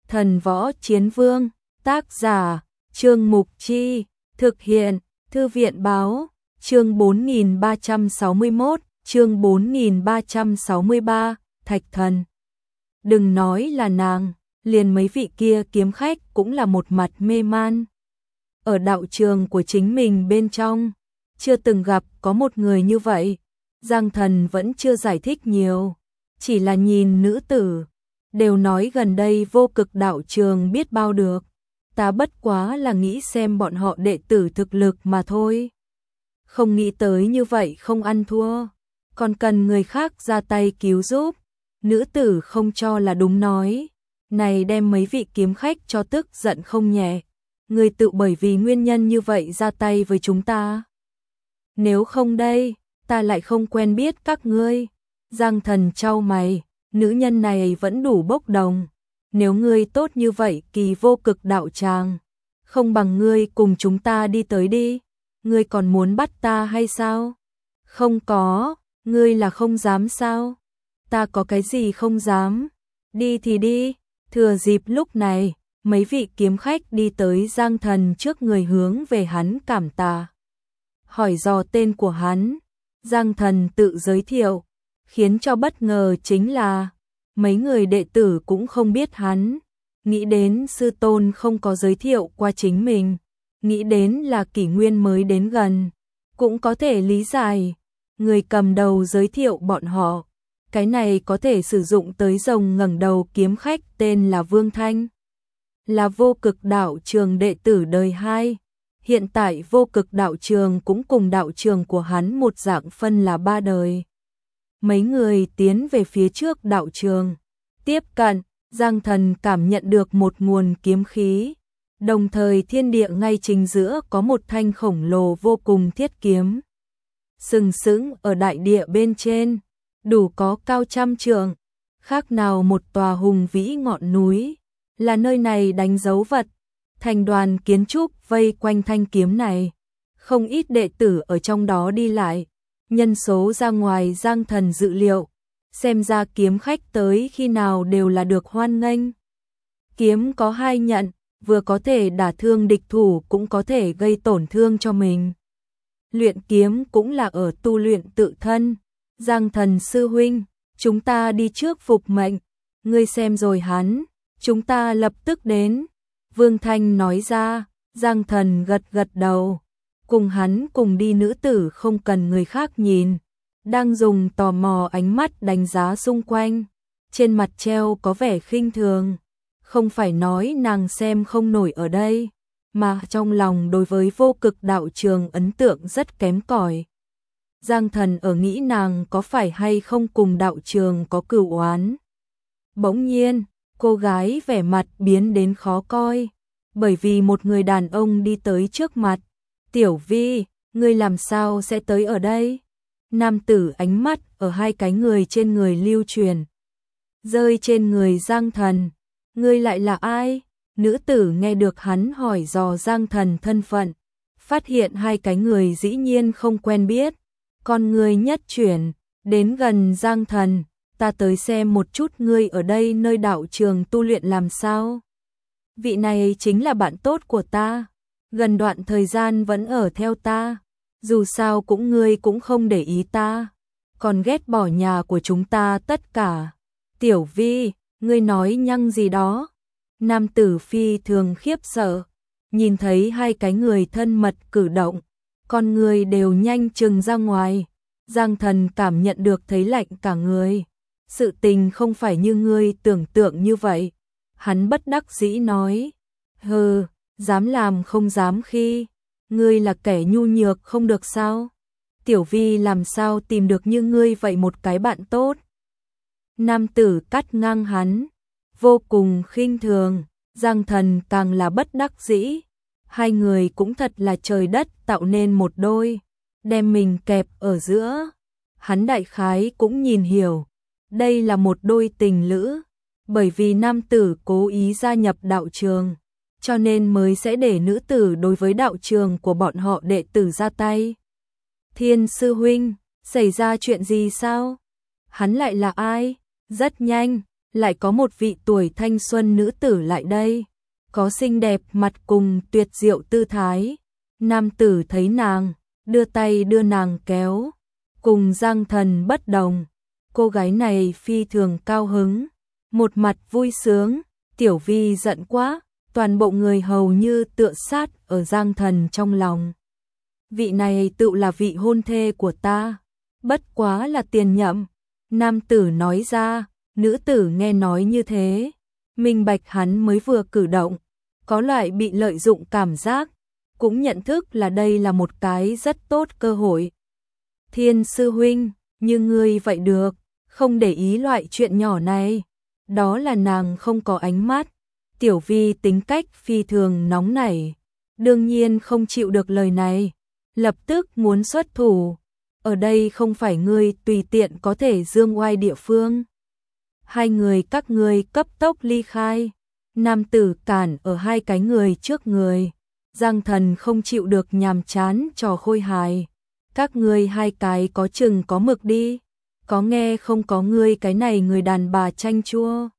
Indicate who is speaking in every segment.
Speaker 1: Thần Võ Chiến Vương, tác giả, Trương Mục Chi, thực hiện, Thư viện Báo, chương 4361, chương 4363, Thạch Thần. Đừng nói là nàng, liền mấy vị kia kiếm khách cũng là một mặt mê man. Ở đạo trường của chính mình bên trong, chưa từng gặp có một người như vậy. Giang Thần vẫn chưa giải thích nhiều, chỉ là nhìn nữ tử, đều nói gần đây Vô Cực đạo trường biết bao được. Ta bất quá là nghĩ xem bọn họ đệ tử thực lực mà thôi. Không nghĩ tới như vậy không ăn thua, còn cần người khác ra tay cứu giúp. Nữ tử không cho là đúng nói, này đem mấy vị kiếm khách cho tức giận không nhẹ. Người tự bởi vì nguyên nhân như vậy ra tay với chúng ta. Nếu không đây, ta lại không quen biết các ngươi. Giang Thần chau mày, nữ nhân này vẫn đủ bốc đồng. Nếu ngươi tốt như vậy kỳ Vô Cực đạo tràng, không bằng ngươi cùng chúng ta đi tới đi. Ngươi còn muốn bắt ta hay sao? Không có, ngươi là không dám sao? Ta có cái gì không dám? Đi thì đi. Thừa dịp lúc này, mấy vị kiếm khách đi tới Giang Thần trước người hướng về hắn cảm tạ. Hỏi dò tên của hắn, Giang Thần tự giới thiệu, khiến cho bất ngờ chính là mấy người đệ tử cũng không biết hắn. Nghĩ đến sư tôn không có giới thiệu qua chính mình, nghĩ đến là kỷ nguyên mới đến gần, cũng có thể lý giải. Người cầm đầu giới thiệu bọn họ, cái này có thể sử dụng tới rồng ngẩng đầu kiếm khách tên là Vương Thanh, là Vô Cực đạo trường đệ tử đời 2. Hiện tại Vô Cực đạo trường cũng cùng đạo trường của hắn một dạng phân là 3 đời. Mấy người tiến về phía trước đạo trường, tiếp cận, Giang Thần cảm nhận được một nguồn kiếm khí, đồng thời thiên địa ngay chính giữa có một thanh khổng lồ vô cùng thiết kiếm. Sừng sững ở đại địa bên trên, đủ có cao 100 trượng, khác nào một tòa hùng vĩ ngọn núi, là nơi này đánh dấu vật. Thành đoàn kiến trúc vây quanh thanh kiếm này, không ít đệ tử ở trong đó đi lại, nhân số ra ngoài Giang Thần dự liệu, xem ra kiếm khách tới khi nào đều là được hoan nghênh. Kiếm có 2 nhận, vừa có thể đả thương địch thủ cũng có thể gây tổn thương cho mình. Luyện kiếm cũng là ở tu luyện tự thân. Giang Thần sư huynh, chúng ta đi trước phục mệnh, ngươi xem rồi hắn, chúng ta lập tức đến. Vương Thanh nói ra, Giang Thần gật gật đầu, cùng hắn cùng đi. Nữ tử không cần người khác nhìn, đang dùng tò mò ánh mắt đánh giá xung quanh, trên mặt treo có vẻ khinh thường, không phải nói nàng xem không nổi ở đây, mà trong lòng đối với Vô Cực đạo trường ấn tượng rất kém cỏi. Giang Thần ở nghĩ nàng có phải hay không cùng đạo trường có cửu oán. Bỗng nhiên, cô gái vẻ mặt biến đến khó coi, bởi vì một người đàn ông đi tới trước mặt. Tiểu Vi, ngươi làm sao sẽ tới ở đây? Nam tử ánh mắt ở 2 cái người trên người lưu truyền, rơi trên người Giang Thần. Ngươi lại là ai? Nữ tử nghe được hắn hỏi dò Giang Thần thân phận, phát hiện 2 cái người dĩ nhiên không quen biết, con người nhất chuyển, đến gần Giang Thần. Ta tới xem một chút ngươi ở đây nơi đạo trường tu luyện làm sao. Vị này chính là bạn tốt của ta, gần đoạn thời gian vẫn ở theo ta, dù sao cũng ngươi cũng không để ý ta, còn ghét bỏ nhà của chúng ta tất cả. Tiểu Vi, ngươi nói nhăng gì đó? Nam tử phi thường khiếp sợ, nhìn thấy 2 cái người thân mật cử động, con người đều nhanh chừng ra ngoài. Giang Thần cảm nhận được thấy lạnh cả người. Sự tình không phải như ngươi tưởng tượng như vậy. Hắn bất đắc dĩ nói, hừ, dám làm không dám khi, ngươi là kẻ nhu nhược không được sao? Tiểu Vi làm sao tìm được như ngươi vậy một cái bạn tốt? Nam tử cắt ngang hắn, vô cùng khinh thường. Giang Thần càng là bất đắc dĩ. 2 người cũng thật là trời đất tạo nên một đôi, đem mình kẹp ở giữa. Hắn đại khái cũng nhìn hiểu, đây là một đôi tình lữ, bởi vì nam tử cố ý gia nhập đạo trường, cho nên mới sẽ để nữ tử đối với đạo trường của bọn họ đệ tử ra tay. Thiên sư huynh, xảy ra chuyện gì sao? Hắn lại là ai? Rất nhanh, lại có một vị tuổi thanh xuân nữ tử lại đây, có xinh đẹp mặt cùng tuyệt diệu tư thái. Nam tử thấy nàng, đưa tay đưa nàng kéo, cùng Giang Thần bất đồng. Cô gái này phi thường cao hứng, một mặt vui sướng. Tiểu Vi giận quá, toàn bộ người hầu như tựa sát ở Giang Thần trong lòng. Vị này tự là vị hôn thê của ta, bất quá là tiền nhậm. Nam tử nói ra, nữ tử nghe nói như thế, minh bạch hắn mới vừa cử động, có loại bị lợi dụng cảm giác, cũng nhận thức là đây là một cái rất tốt cơ hội. Thiên sư huynh, như ngươi vậy được, không để ý loại chuyện nhỏ này. Đó là nàng không có ánh mắt. Tiểu Vi tính cách phi thường nóng nảy, đương nhiên không chịu được lời này, lập tức muốn xuất thủ. Ở đây không phải ngươi tùy tiện có thể dương oai địa phương. Hai người các ngươi cấp tốc ly khai. Nam tử cản ở hai cái người trước người. Giang Thần không chịu được nhàm chán trò khôi hài. Các ngươi hai cái có chừng có mực đi, có nghe không có ngươi cái này người đàn bà chanh chua.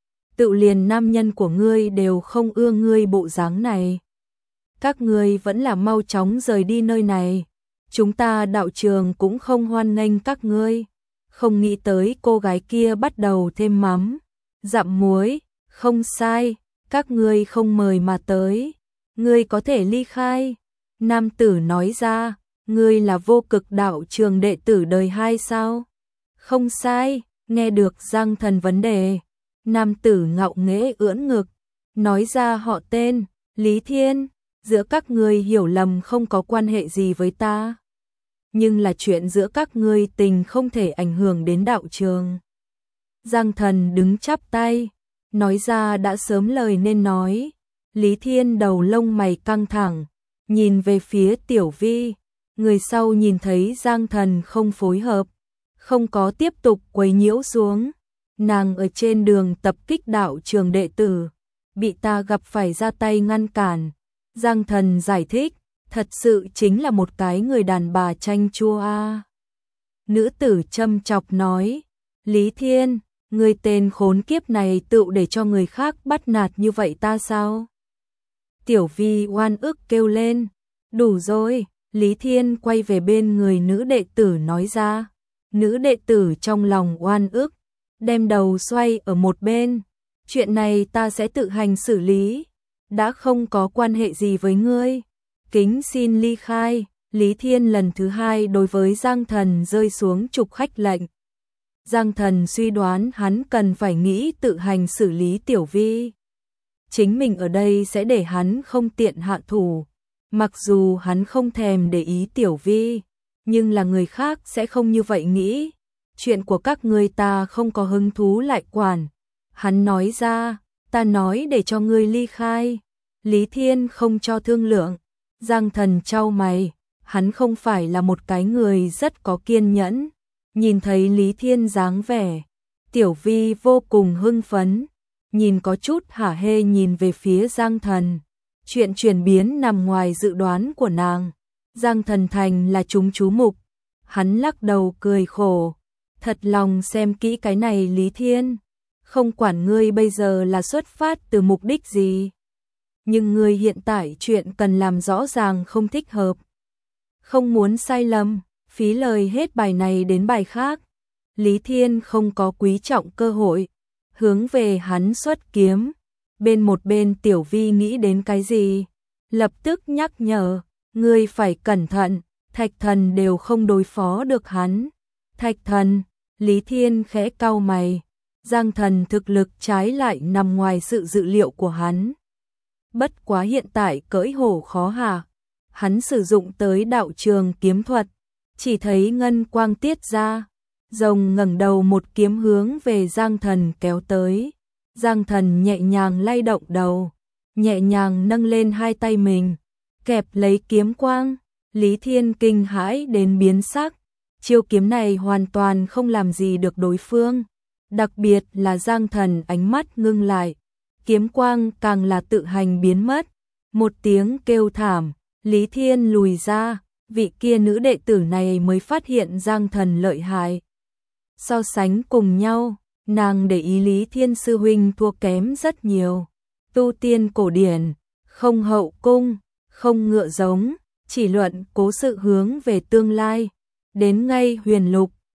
Speaker 1: Tự liền nam nhân của ngươi đều không ưa ngươi bộ dáng này. Các ngươi vẫn là mau chóng rời đi nơi này. Chúng ta đạo trường cũng không hoan nghênh các ngươi. Không nghĩ tới cô gái kia bắt đầu thêm mắm, dặm muối, không sai, các ngươi không mời mà tới. Ngươi có thể ly khai. Nam tử nói ra, ngươi là Vô Cực đạo trường đệ tử đời 2 sao? Không sai, nghe được Giang Thần vấn đề. Nam tử ngạo nghễ ưỡn ngực, nói ra họ tên, Lý Thiên, giữa các ngươi hiểu lầm không có quan hệ gì với ta. Nhưng là chuyện giữa các ngươi tình không thể ảnh hưởng đến đạo trường. Giang Thần đứng chắp tay, nói ra đã sớm lời nên nói. Lý Thiên đầu lông mày căng thẳng, nhìn về phía Tiểu Vi. Người sau nhìn thấy Giang Thần không phối hợp, không có tiếp tục quấy nhiễu xuống. Nàng ở trên đường tập kích đạo trường đệ tử, bị ta gặp phải ra tay ngăn cản. Giang Thần giải thích, thật sự chính là một cái người đàn bà chanh chua a. Nữ tử châm chọc nói, Lý Thiên, người tên khốn kiếp này tự để cho người khác bắt nạt như vậy ta sao? Tiểu Vi oan ức kêu lên, đủ rồi. Lý Thiên quay về bên người nữ đệ tử nói ra. Nữ đệ tử trong lòng oan ức, đem đầu xoay ở một bên. Chuyện này ta sẽ tự hành xử lý, đã không có quan hệ gì với ngươi. Kính xin ly khai. Lý Thiên lần thứ 2 đối với Giang Thần rơi xuống trục khách lệnh. Giang Thần suy đoán hắn cần phải nghĩ tự hành xử lý Tiểu Vi. Chính mình ở đây sẽ để hắn không tiện hạ thủ. Mặc dù hắn không thèm để ý Tiểu Vi, nhưng là người khác sẽ không như vậy nghĩ. Chuyện của các ngươi ta không có hứng thú lại quản. Hắn nói ra, ta nói để cho ngươi ly khai. Lý Thiên không cho thương lượng. Giang Thần chau mày, hắn không phải là một cái người rất có kiên nhẫn. Nhìn thấy Lý Thiên dáng vẻ, Tiểu Vi vô cùng hưng phấn, nhìn có chút hả hê nhìn về phía Giang Thần. Chuyện chuyển biến nằm ngoài dự đoán của nàng. Giang Thần thành là chúng chú mục. Hắn lắc đầu cười khổ. Thật lòng xem kỹ cái này Lý Thiên. Không quản ngươi bây giờ là xuất phát từ mục đích gì. Nhưng ngươi hiện tại chuyện cần làm rõ ràng không thích hợp. Không muốn sai lầm, phí lời hết bài này đến bài khác. Lý Thiên không có quý trọng cơ hội. Hướng về hắn xuất kiếm. Một bên Tiểu Vi nghĩ đến cái gì? Lập tức nhắc nhở, ngươi phải cẩn thận, Thạch Thần đều không đối phó được hắn. Thạch Thần, Lý Thiên khẽ cau mày, Giang Thần thực lực trái lại nằm ngoài sự dự liệu của hắn. Bất quá hiện tại cưỡi hổ khó hạ, hắn sử dụng tới đạo trường kiếm thuật, chỉ thấy ngân quang tiết ra, rồng ngẩng đầu một kiếm hướng về Giang Thần kéo tới. Giang Thần nhẹ nhàng lay động đầu, nhẹ nhàng nâng lên hai tay mình, kẹp lấy kiếm quang. Lý Thiên kinh hãi đến biến sắc, chiêu kiếm này hoàn toàn không làm gì được đối phương, đặc biệt là Giang Thần ánh mắt ngưng lại, kiếm quang càng là tự hành biến mất. Một tiếng kêu thảm, Lý Thiên lùi ra, vị kia nữ đệ tử này mới phát hiện Giang Thần lợi hại. So sánh cùng nhau, Nàng để ý Lý Thiên Sư huynh thua kém rất nhiều. Tu tiên cổ điển, không hậu cung, không ngựa giống, chỉ luận cố sự hướng về tương lai. Đến ngay huyền lục,